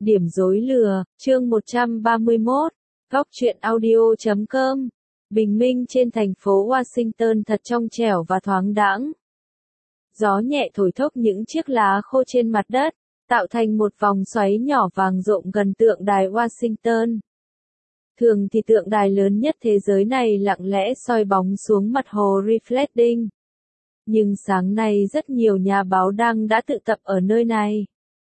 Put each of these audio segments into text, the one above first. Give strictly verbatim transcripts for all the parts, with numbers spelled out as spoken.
Điểm rối lừa, chương một trăm ba mươi mốt, góc truyện audio chấm com. Bình minh trên thành phố Washington thật trong trẻo và thoáng đãng. Gió nhẹ thổi thốc những chiếc lá khô trên mặt đất, tạo thành một vòng xoáy nhỏ vàng rộng gần tượng đài Washington. Thường thì tượng đài lớn nhất thế giới này lặng lẽ soi bóng xuống mặt hồ Reflecting. Nhưng sáng nay rất nhiều nhà báo đăng đã tụ tập ở nơi này.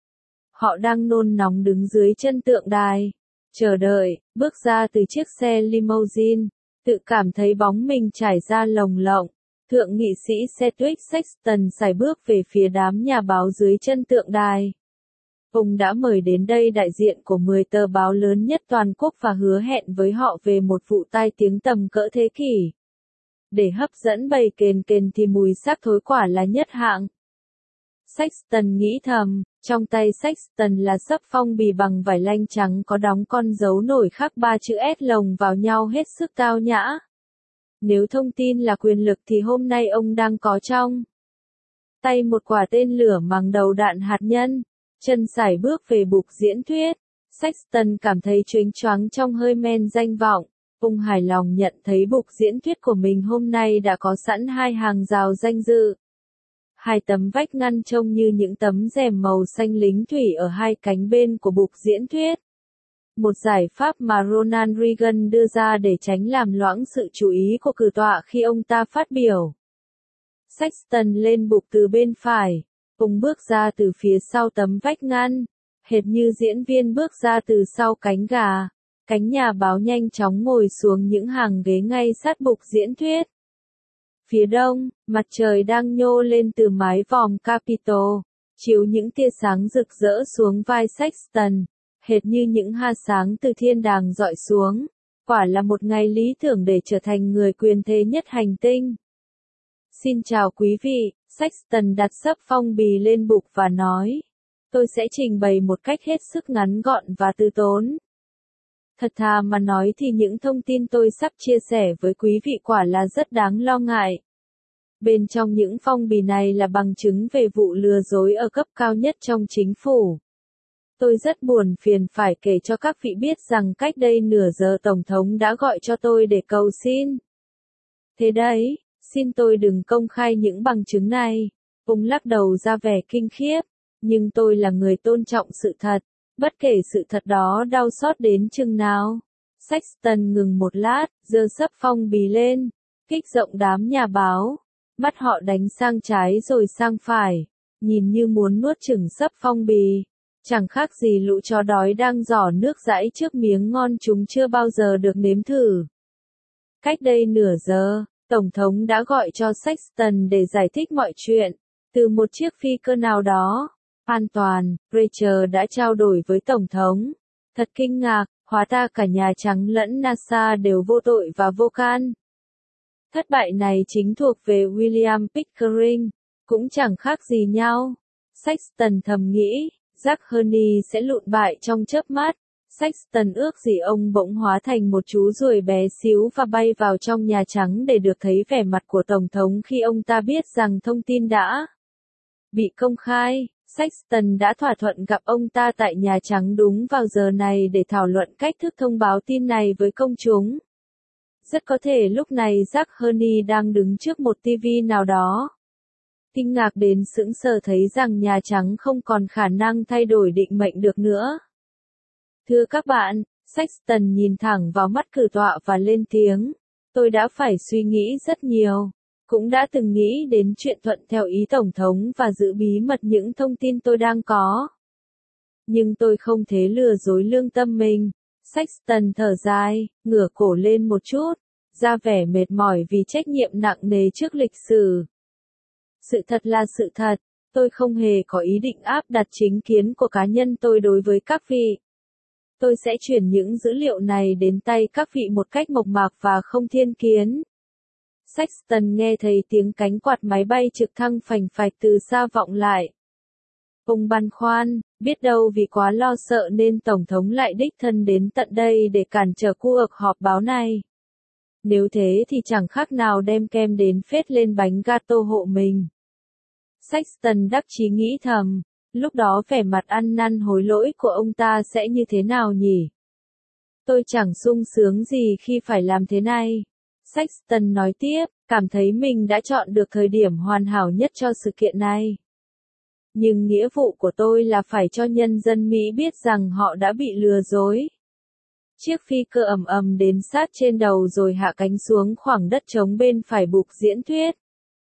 Họ đang nôn nóng đứng dưới chân tượng đài, chờ đợi, bước ra từ chiếc xe limousine, tự cảm thấy bóng mình trải ra lồng lộng. Thượng nghị sĩ Sedgwick Sexton sải bước về phía đám nhà báo dưới chân tượng đài. Ông đã mời đến đây đại diện của mười tờ báo lớn nhất toàn quốc và hứa hẹn với họ về một vụ tai tiếng tầm cỡ thế kỷ. Để hấp dẫn bầy kền kền thì mùi xác thối quả là nhất hạng. Sexton nghĩ thầm, trong tay Sexton là xấp phong bì bằng vải lanh trắng có đóng con dấu nổi khắc ba chữ S lồng vào nhau hết sức tao nhã. Nếu thông tin là quyền lực thì hôm nay ông đang có trong tay một quả tên lửa mang đầu đạn hạt nhân. Chân sải bước về bục diễn thuyết. Sexton cảm thấy choáng choáng trong hơi men danh vọng. Ông hài lòng nhận thấy bục diễn thuyết của mình hôm nay đã có sẵn hai hàng rào danh dự. Hai tấm vách ngăn trông như những tấm rèm màu xanh lính thủy ở hai cánh bên của bục diễn thuyết. Một giải pháp mà Ronald Reagan đưa ra để tránh làm loãng sự chú ý của cử tọa khi ông ta phát biểu. Sexton lên bục từ bên phải. Ông bước ra từ phía sau tấm vách ngăn, hệt như diễn viên bước ra từ sau cánh gà. Cánh nhà báo nhanh chóng ngồi xuống những hàng ghế ngay sát bục diễn thuyết. Phía đông, mặt trời đang nhô lên từ mái vòm Capitol, chiếu những tia sáng rực rỡ xuống vai Sexton, hệt như những ha sáng từ thiên đàng rọi xuống. Quả là một ngày lý tưởng để trở thành người quyền thế nhất hành tinh. Xin chào quý vị, Sexton đặt xấp phong bì lên bục và nói. Tôi sẽ trình bày một cách hết sức ngắn gọn và từ tốn. Thật thà mà nói thì những thông tin tôi sắp chia sẻ với quý vị quả là rất đáng lo ngại. Bên trong những phong bì này là bằng chứng về vụ lừa dối ở cấp cao nhất trong chính phủ. Tôi rất buồn phiền phải kể cho các vị biết rằng cách đây nửa giờ Tổng thống đã gọi cho tôi để cầu xin. Thế đấy, xin tôi đừng công khai những bằng chứng này. Ông lắc đầu ra vẻ kinh khiếp. Nhưng tôi là người tôn trọng sự thật. Bất kể sự thật đó đau xót đến chừng nào. Sexton ngừng một lát, giơ xấp phong bì lên, kích rộng đám nhà báo. Mắt họ đánh sang trái rồi sang phải, nhìn như muốn nuốt chửng xấp phong bì. Chẳng khác gì lũ chó đói đang giỏ nước dãi trước miếng ngon chúng chưa bao giờ được nếm thử. Cách đây nửa giờ, Tổng thống đã gọi cho Sexton để giải thích mọi chuyện. Từ một chiếc phi cơ nào đó. An toàn, Rachel đã trao đổi với Tổng thống. Thật kinh ngạc, hóa ra cả Nhà Trắng lẫn NASA đều vô tội và vô can. Thất bại này chính thuộc về William Pickering, cũng chẳng khác gì nhau. Sexton thầm nghĩ, Jack Hurney sẽ lụn bại trong chớp mắt. Sexton ước gì ông bỗng hóa thành một chú ruồi bé xíu và bay vào trong Nhà Trắng để được thấy vẻ mặt của Tổng thống khi ông ta biết rằng thông tin đã bị công khai. Sexton đã thỏa thuận gặp ông ta tại Nhà Trắng đúng vào giờ này để thảo luận cách thức thông báo tin này với công chúng. Rất có thể lúc này Jack Hurney đang đứng trước một ti vi nào đó. Kinh ngạc đến sững sờ thấy rằng Nhà Trắng không còn khả năng thay đổi định mệnh được nữa. Thưa các bạn, Sexton nhìn thẳng vào mắt cử tọa và lên tiếng. Tôi đã phải suy nghĩ rất nhiều. Cũng đã từng nghĩ đến chuyện thuận theo ý Tổng thống và giữ bí mật những thông tin tôi đang có. Nhưng tôi không thể lừa dối lương tâm mình. Sexton thở dài, ngửa cổ lên một chút, ra vẻ mệt mỏi vì trách nhiệm nặng nề trước lịch sử. Sự thật là sự thật, tôi không hề có ý định áp đặt chính kiến của cá nhân tôi đối với các vị. Tôi sẽ chuyển những dữ liệu này đến tay các vị một cách mộc mạc và không thiên kiến. Sexton nghe thấy tiếng cánh quạt máy bay trực thăng phành phạch từ xa vọng lại. Ông băn khoăn, biết đâu vì quá lo sợ nên Tổng thống lại đích thân đến tận đây để cản trở cuộc họp báo này. Nếu thế thì chẳng khác nào đem kem đến phết lên bánh gato hộ mình. Sexton đắc chí nghĩ thầm, Lúc đó vẻ mặt ăn năn hối lỗi của ông ta sẽ như thế nào nhỉ? Tôi chẳng sung sướng gì khi phải làm thế này. Sexton nói tiếp, cảm thấy mình đã chọn được thời điểm hoàn hảo nhất cho sự kiện này. Nhưng nghĩa vụ của tôi là phải cho nhân dân Mỹ biết rằng họ đã bị lừa dối. Chiếc phi cơ ầm ầm đến sát trên đầu rồi hạ cánh xuống khoảng đất trống bên phải bục diễn thuyết.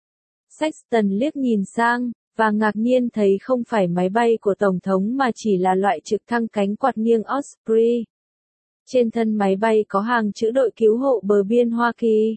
Sexton liếc nhìn sang, và ngạc nhiên thấy không phải máy bay của Tổng thống mà chỉ là loại trực thăng cánh quạt nghiêng Osprey. Trên thân máy bay có hàng chữ đội cứu hộ bờ biên Hoa Kỳ.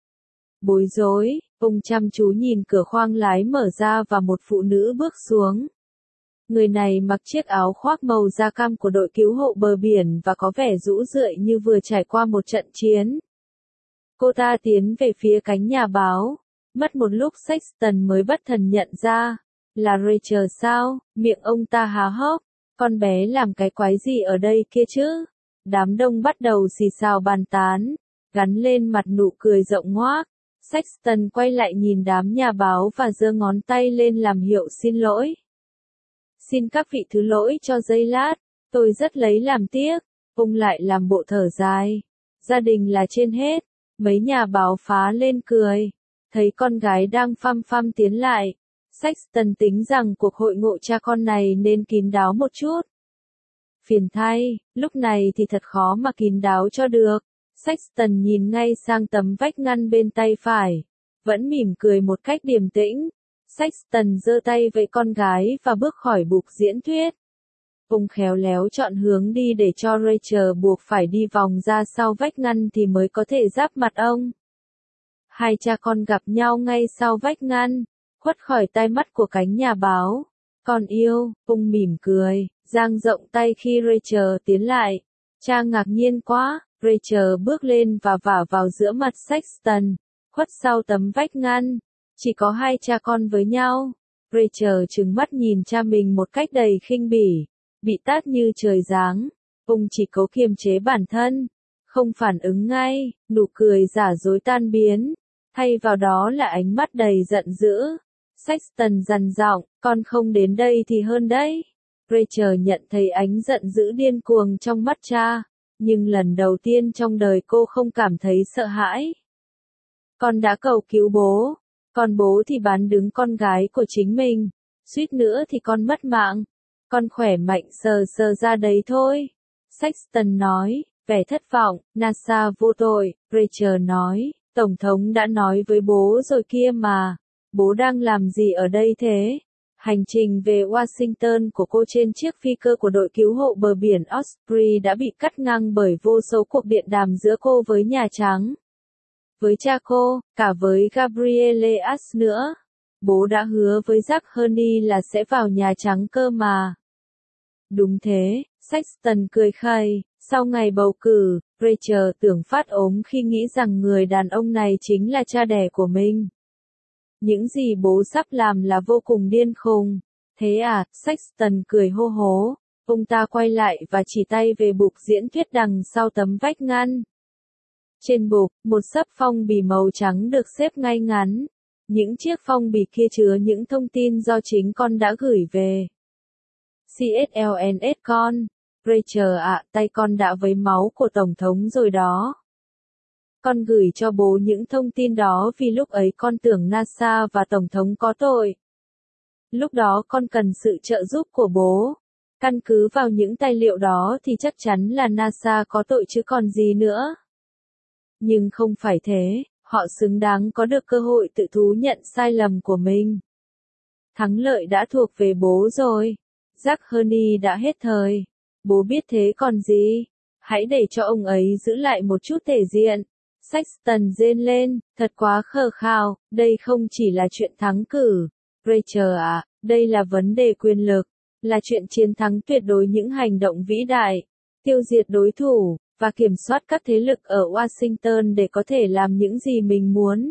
Bối rối, ông chăm chú nhìn cửa khoang lái mở ra và một phụ nữ bước xuống. Người này mặc chiếc áo khoác màu da cam của đội cứu hộ bờ biển và có vẻ rũ rượi như vừa trải qua một trận chiến. Cô ta tiến về phía cánh nhà báo. Mất một lúc Sexton mới bất thần nhận ra. Là Rachel sao? Miệng ông ta há hốc. Con bé làm cái quái gì ở đây kia chứ? Đám đông bắt đầu xì xào bàn tán. Gắn lên mặt nụ cười rộng ngoác. Sexton quay lại nhìn đám nhà báo và giơ ngón tay lên làm hiệu xin lỗi. Xin các vị thứ lỗi cho giây lát, tôi rất lấy làm tiếc. Ông lại làm bộ thở dài. Gia đình là trên hết. Mấy nhà báo phá lên cười. Thấy con gái đang phăm phăm tiến lại. Sexton tính rằng cuộc hội ngộ cha con này nên kín đáo một chút. Phiền thay, lúc này thì thật khó mà kín đáo cho được. Sexton nhìn ngay sang tấm vách ngăn bên tay phải. Vẫn mỉm cười một cách điềm tĩnh. Sexton giơ tay với con gái và bước khỏi bục diễn thuyết. Ông khéo léo chọn hướng đi để cho Rachel buộc phải đi vòng ra sau vách ngăn thì mới có thể giáp mặt ông. Hai cha con gặp nhau ngay sau vách ngăn, khuất khỏi tai mắt của cánh nhà báo. Con yêu, ông mỉm cười, dang rộng tay khi Rachel tiến lại. Cha ngạc nhiên quá, Rachel bước lên và vả vào giữa mặt Sexton, khuất sau tấm vách ngăn. Chỉ có hai cha con với nhau. Rachel trừng mắt nhìn cha mình một cách đầy khinh bỉ, bị tát như trời giáng. Ông chỉ cố kiềm chế bản thân, không phản ứng ngay, nụ cười giả dối tan biến. Thay vào đó là ánh mắt đầy giận dữ. Sexton dằn giọng, con không đến đây thì hơn đấy. Rachel nhận thấy ánh giận dữ điên cuồng trong mắt cha, nhưng lần đầu tiên trong đời cô không cảm thấy sợ hãi. Con đã cầu cứu bố, còn bố thì bán đứng con gái của chính mình, suýt nữa thì con mất mạng. Con khỏe mạnh sờ sờ ra đấy thôi. Sexton nói, vẻ thất vọng, NASA vô tội. Rachel nói, Tổng thống đã nói với bố rồi kia mà. Bố đang làm gì ở đây thế? Hành trình về Washington của cô trên chiếc phi cơ của đội cứu hộ bờ biển Osprey đã bị cắt ngang bởi vô số cuộc điện đàm giữa cô với Nhà Trắng. Với cha cô, cả với Gabrielle Ash nữa. Bố đã hứa với Jack Herney là sẽ vào Nhà Trắng cơ mà. Đúng thế, Sexton cười khẩy. Sau ngày bầu cử, Rachel tưởng phát ốm khi nghĩ rằng người đàn ông này chính là cha đẻ của mình. Những gì bố sắp làm là vô cùng điên khùng. Thế à, Sexton cười hô hố. Ông ta quay lại và chỉ tay về bục diễn thuyết đằng sau tấm vách ngăn. Trên bục, một xấp phong bì màu trắng được xếp ngay ngắn. Những chiếc phong bì kia chứa những thông tin do chính con đã gửi về. xê ét lờ en ét con. Rachel ạ, tay con đã vấy máu của Tổng thống rồi đó. Con gửi cho bố những thông tin đó vì lúc ấy con tưởng NASA và Tổng thống có tội. Lúc đó con cần sự trợ giúp của bố. Căn cứ vào những tài liệu đó thì chắc chắn là NASA có tội chứ còn gì nữa. Nhưng không phải thế, họ xứng đáng có được cơ hội tự thú nhận sai lầm của mình. Thắng lợi đã thuộc về bố rồi. Jack Herney đã hết thời. Bố biết thế còn gì. Hãy để cho ông ấy giữ lại một chút thể diện. Sexton rên lên, thật quá khờ khào, đây không chỉ là chuyện thắng cử. Rachel à, đây là vấn đề quyền lực, là chuyện chiến thắng tuyệt đối những hành động vĩ đại, tiêu diệt đối thủ, và kiểm soát các thế lực ở Washington để có thể làm những gì mình muốn.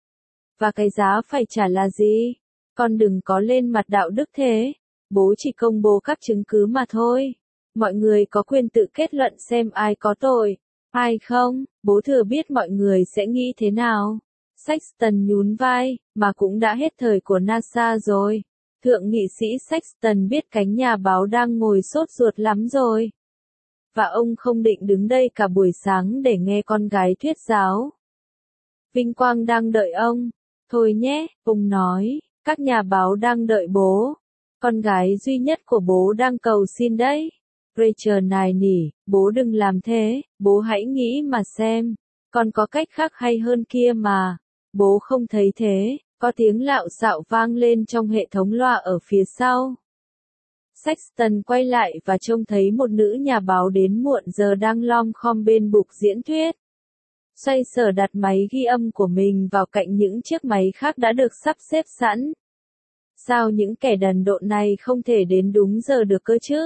Và cái giá phải trả là gì? Con đừng có lên mặt đạo đức thế. Bố chỉ công bố các chứng cứ mà thôi. Mọi người có quyền tự kết luận xem ai có tội, ai không. Bố thừa biết mọi người sẽ nghĩ thế nào. Sexton nhún vai, mà cũng đã hết thời của NASA rồi. Thượng nghị sĩ Sexton biết cánh nhà báo đang ngồi sốt ruột lắm rồi. Và ông không định đứng đây cả buổi sáng để nghe con gái thuyết giáo. Vinh quang đang đợi ông. Thôi nhé, ông nói, các nhà báo đang đợi bố. Con gái duy nhất của bố đang cầu xin đấy. Rachel nài nỉ, bố đừng làm thế, bố hãy nghĩ mà xem. Còn có cách khác hay hơn kia mà. Bố không thấy thế, có tiếng lạo xạo vang lên trong hệ thống loa ở phía sau. Sexton quay lại và trông thấy một nữ nhà báo đến muộn giờ đang lom khom bên bục diễn thuyết. Xoay sở đặt máy ghi âm của mình vào cạnh những chiếc máy khác đã được sắp xếp sẵn. Sao những kẻ đần độn này không thể đến đúng giờ được cơ chứ?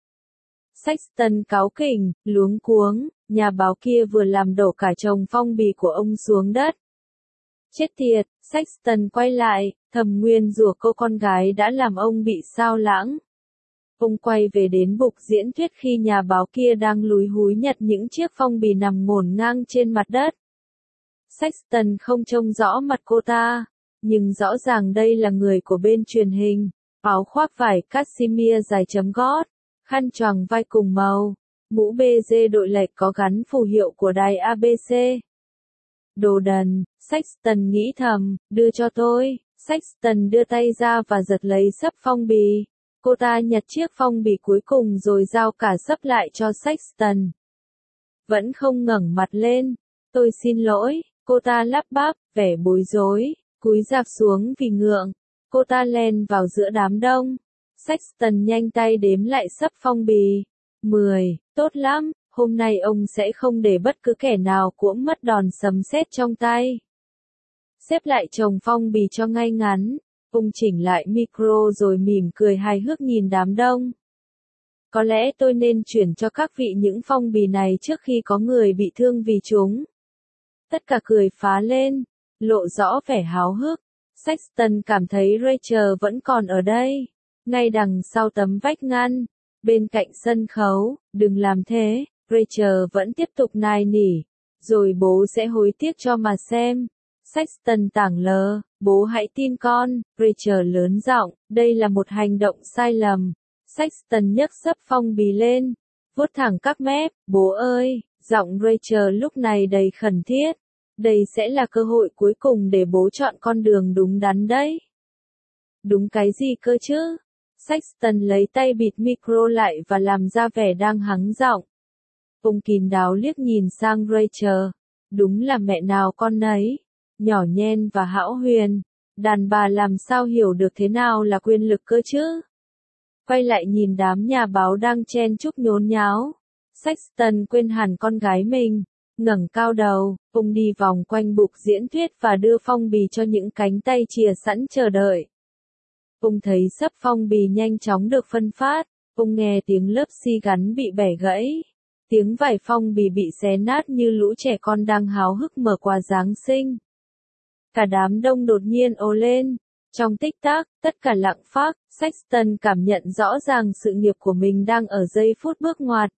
Sexton cáu kỉnh, luống cuống, nhà báo kia vừa làm đổ cả chồng phong bì của ông xuống đất. Chết tiệt, Sexton quay lại, thầm nguyên rủa cô con gái đã làm ông bị sao lãng. Ông quay về đến bục diễn thuyết khi nhà báo kia đang lúi húi nhặt những chiếc phong bì nằm ngổn ngang trên mặt đất. Sexton không trông rõ mặt cô ta, nhưng rõ ràng đây là người của bên truyền hình, áo khoác vải cashmere dài chấm gót, khăn choàng vai cùng màu, mũ bê giê đội lệch có gắn phù hiệu của đài a bê xê. Đồ đần, Sexton nghĩ thầm, đưa cho tôi. Sexton đưa tay ra và giật lấy xấp phong bì. Cô ta nhặt chiếc phong bì cuối cùng rồi giao cả xấp lại cho Sexton. Vẫn không ngẩng mặt lên. Tôi xin lỗi, cô ta lắp bắp, vẻ bối rối, cúi rạp xuống vì ngượng. Cô ta len vào giữa đám đông. Sexton nhanh tay đếm lại xấp phong bì. Mười, tốt lắm, hôm nay ông sẽ không để bất cứ kẻ nào cũng mất đòn sấm sét trong tay. Xếp lại chồng phong bì cho ngay ngắn. Ông chỉnh lại micro rồi mỉm cười hài hước nhìn đám đông. Có lẽ tôi nên chuyển cho các vị những phong bì này trước khi có người bị thương vì chúng. Tất cả cười phá lên, lộ rõ vẻ háo hức. Sexton cảm thấy Rachel vẫn còn ở đây, ngay đằng sau tấm vách ngăn, bên cạnh sân khấu. Đừng làm thế, Rachel vẫn tiếp tục nài nỉ, rồi bố sẽ hối tiếc cho mà xem. Sexton tảng lờ, bố hãy tin con, Rachel lớn giọng, đây là một hành động sai lầm. Sexton nhấc xấp phong bì lên, vuốt thẳng các mép, bố ơi, giọng Rachel lúc này đầy khẩn thiết. Đây sẽ là cơ hội cuối cùng để bố chọn con đường đúng đắn đấy. Đúng cái gì cơ chứ? Sexton lấy tay bịt micro lại và làm ra vẻ đang hắng giọng. Ông kín đáo liếc nhìn sang Rachel. Đúng là mẹ nào con nấy. Nhỏ nhen và hão huyền. Đàn bà làm sao hiểu được thế nào là quyền lực cơ chứ? Quay lại nhìn đám nhà báo đang chen chúc nhốn nháo. Sexton quên hẳn con gái mình. Ngẩng cao đầu, ông đi vòng quanh bục diễn thuyết và đưa phong bì cho những cánh tay chìa sẵn chờ đợi. Ông thấy xấp phong bì nhanh chóng được phân phát, ông nghe tiếng lớp xi gắn bị bẻ gãy. Tiếng vải phong bì bị xé nát như lũ trẻ con đang háo hức mở quà Giáng sinh. Cả đám đông đột nhiên ồ lên. Trong tích tắc, tất cả lặng phác, Sexton cảm nhận rõ ràng sự nghiệp của mình đang ở giây phút bước ngoặt.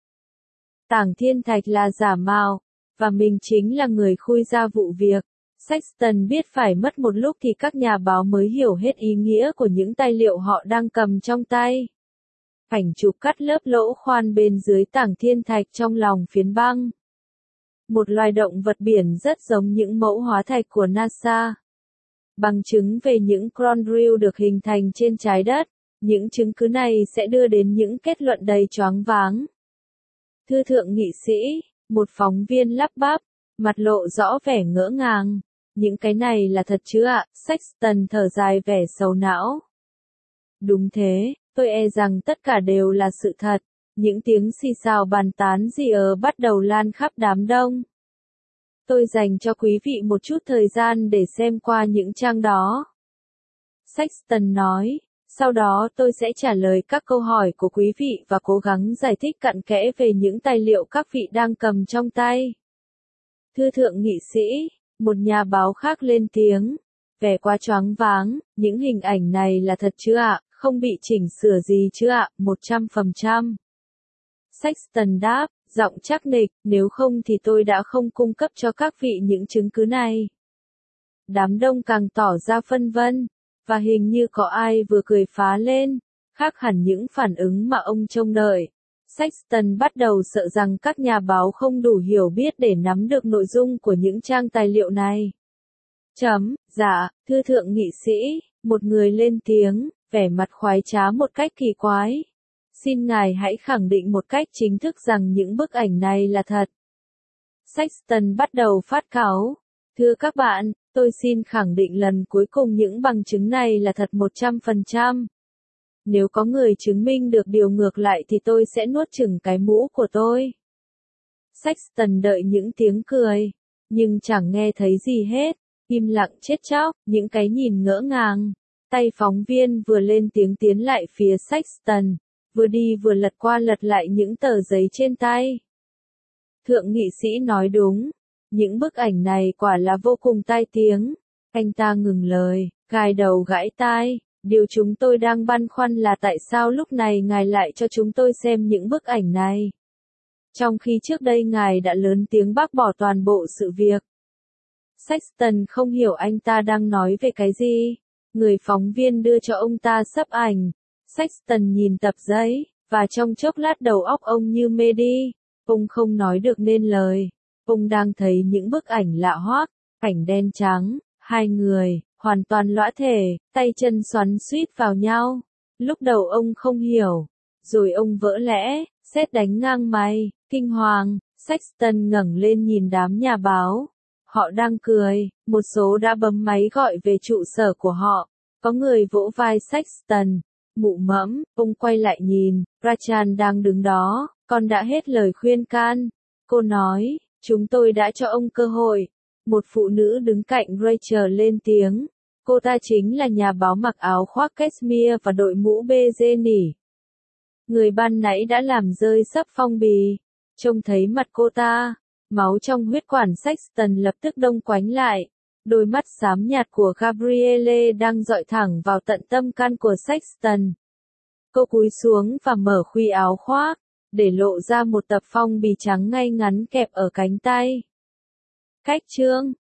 Tảng Thiên Thạch là giả mạo, và mình chính là người khui ra vụ việc. Sexton biết phải mất một lúc thì các nhà báo mới hiểu hết ý nghĩa của những tài liệu họ đang cầm trong tay. Ảnh chụp cắt lớp lỗ khoan bên dưới tảng thiên thạch trong lòng phiến băng. Một loài động vật biển rất giống những mẫu hóa thạch của NASA. Bằng chứng về những chondrule được hình thành trên trái đất. Những chứng cứ này sẽ đưa đến những kết luận đầy choáng váng. Thưa thượng nghị sĩ, một phóng viên lắp bắp, mặt lộ rõ vẻ ngỡ ngàng. Những cái này là thật chứ ạ? Sexton thở dài vẻ sầu não. Đúng thế, tôi e rằng tất cả đều là sự thật. Những tiếng xì xào bàn tán gì ở bắt đầu lan khắp đám đông. Tôi dành cho quý vị một chút thời gian để xem qua những trang đó. Sexton nói, sau đó tôi sẽ trả lời các câu hỏi của quý vị và cố gắng giải thích cặn kẽ về những tài liệu các vị đang cầm trong tay. Thưa thượng nghị sĩ, một nhà báo khác lên tiếng, vẻ quá choáng váng, những hình ảnh này là thật chứ ạ, không bị chỉnh sửa gì chứ ạ, một trăm phần trăm. Sexton đáp, giọng chắc nịch, nếu không thì tôi đã không cung cấp cho các vị những chứng cứ này. Đám đông càng tỏ ra phân vân. và hình như có ai vừa cười phá lên, khác hẳn những phản ứng mà ông trông đợi. Sexton bắt đầu sợ rằng các nhà báo không đủ hiểu biết để nắm được nội dung của những trang tài liệu này. Chấm, dạ, thưa thượng nghị sĩ, một người lên tiếng, vẻ mặt khoái trá một cách kỳ quái. Xin ngài hãy khẳng định một cách chính thức rằng những bức ảnh này là thật. Sexton bắt đầu phát cáu. Thưa các bạn, tôi xin khẳng định lần cuối cùng những bằng chứng này là thật một trăm phần trăm. Nếu có người chứng minh được điều ngược lại thì tôi sẽ nuốt chửng cái mũ của tôi. Sexton đợi những tiếng cười, nhưng chẳng nghe thấy gì hết, im lặng chết chóc, những cái nhìn ngỡ ngàng. Tay phóng viên vừa lên tiếng tiến lại phía Sexton, vừa đi vừa lật qua lật lại những tờ giấy trên tay. Thượng nghị sĩ nói đúng, những bức ảnh này quả là vô cùng tai tiếng. Anh ta ngừng lời, gài đầu gãi tai. Điều chúng tôi đang băn khoăn là tại sao lúc này ngài lại cho chúng tôi xem những bức ảnh này, trong khi trước đây ngài đã lớn tiếng bác bỏ toàn bộ sự việc. Sexton không hiểu anh ta đang nói về cái gì. Người phóng viên đưa cho ông ta xấp ảnh. Sexton nhìn tập giấy, và trong chốc lát đầu óc ông như mê đi. Ông không nói được nên lời. Ông đang thấy những bức ảnh lạ hoắc, cảnh đen trắng, hai người, hoàn toàn lõa thể, tay chân xoắn xuýt vào nhau. Lúc đầu ông không hiểu, rồi ông vỡ lẽ, sét đánh ngang mày, kinh hoàng. Sexton ngẩng lên nhìn đám nhà báo. Họ đang cười, một số đã bấm máy gọi về trụ sở của họ. Có người vỗ vai Sexton. Mụ mẫm, ông quay lại nhìn, Rachel đang đứng đó, con đã hết lời khuyên can. Cô nói, chúng tôi đã cho ông cơ hội. Một phụ nữ đứng cạnh Rachel lên tiếng. Cô ta chính là nhà báo mặc áo khoác cashmere và đội mũ bê nỉ. Người ban nãy đã làm rơi sấp phong bì. Trông thấy mặt cô ta, máu trong huyết quản Sexton lập tức đông quánh lại. Đôi mắt xám nhạt của Gabrielle đang dọi thẳng vào tận tâm can của Sexton. Cô cúi xuống và mở khuy áo khoác, để lộ ra một tập phong bì trắng ngay ngắn kẹp ở cánh tay. Cách chương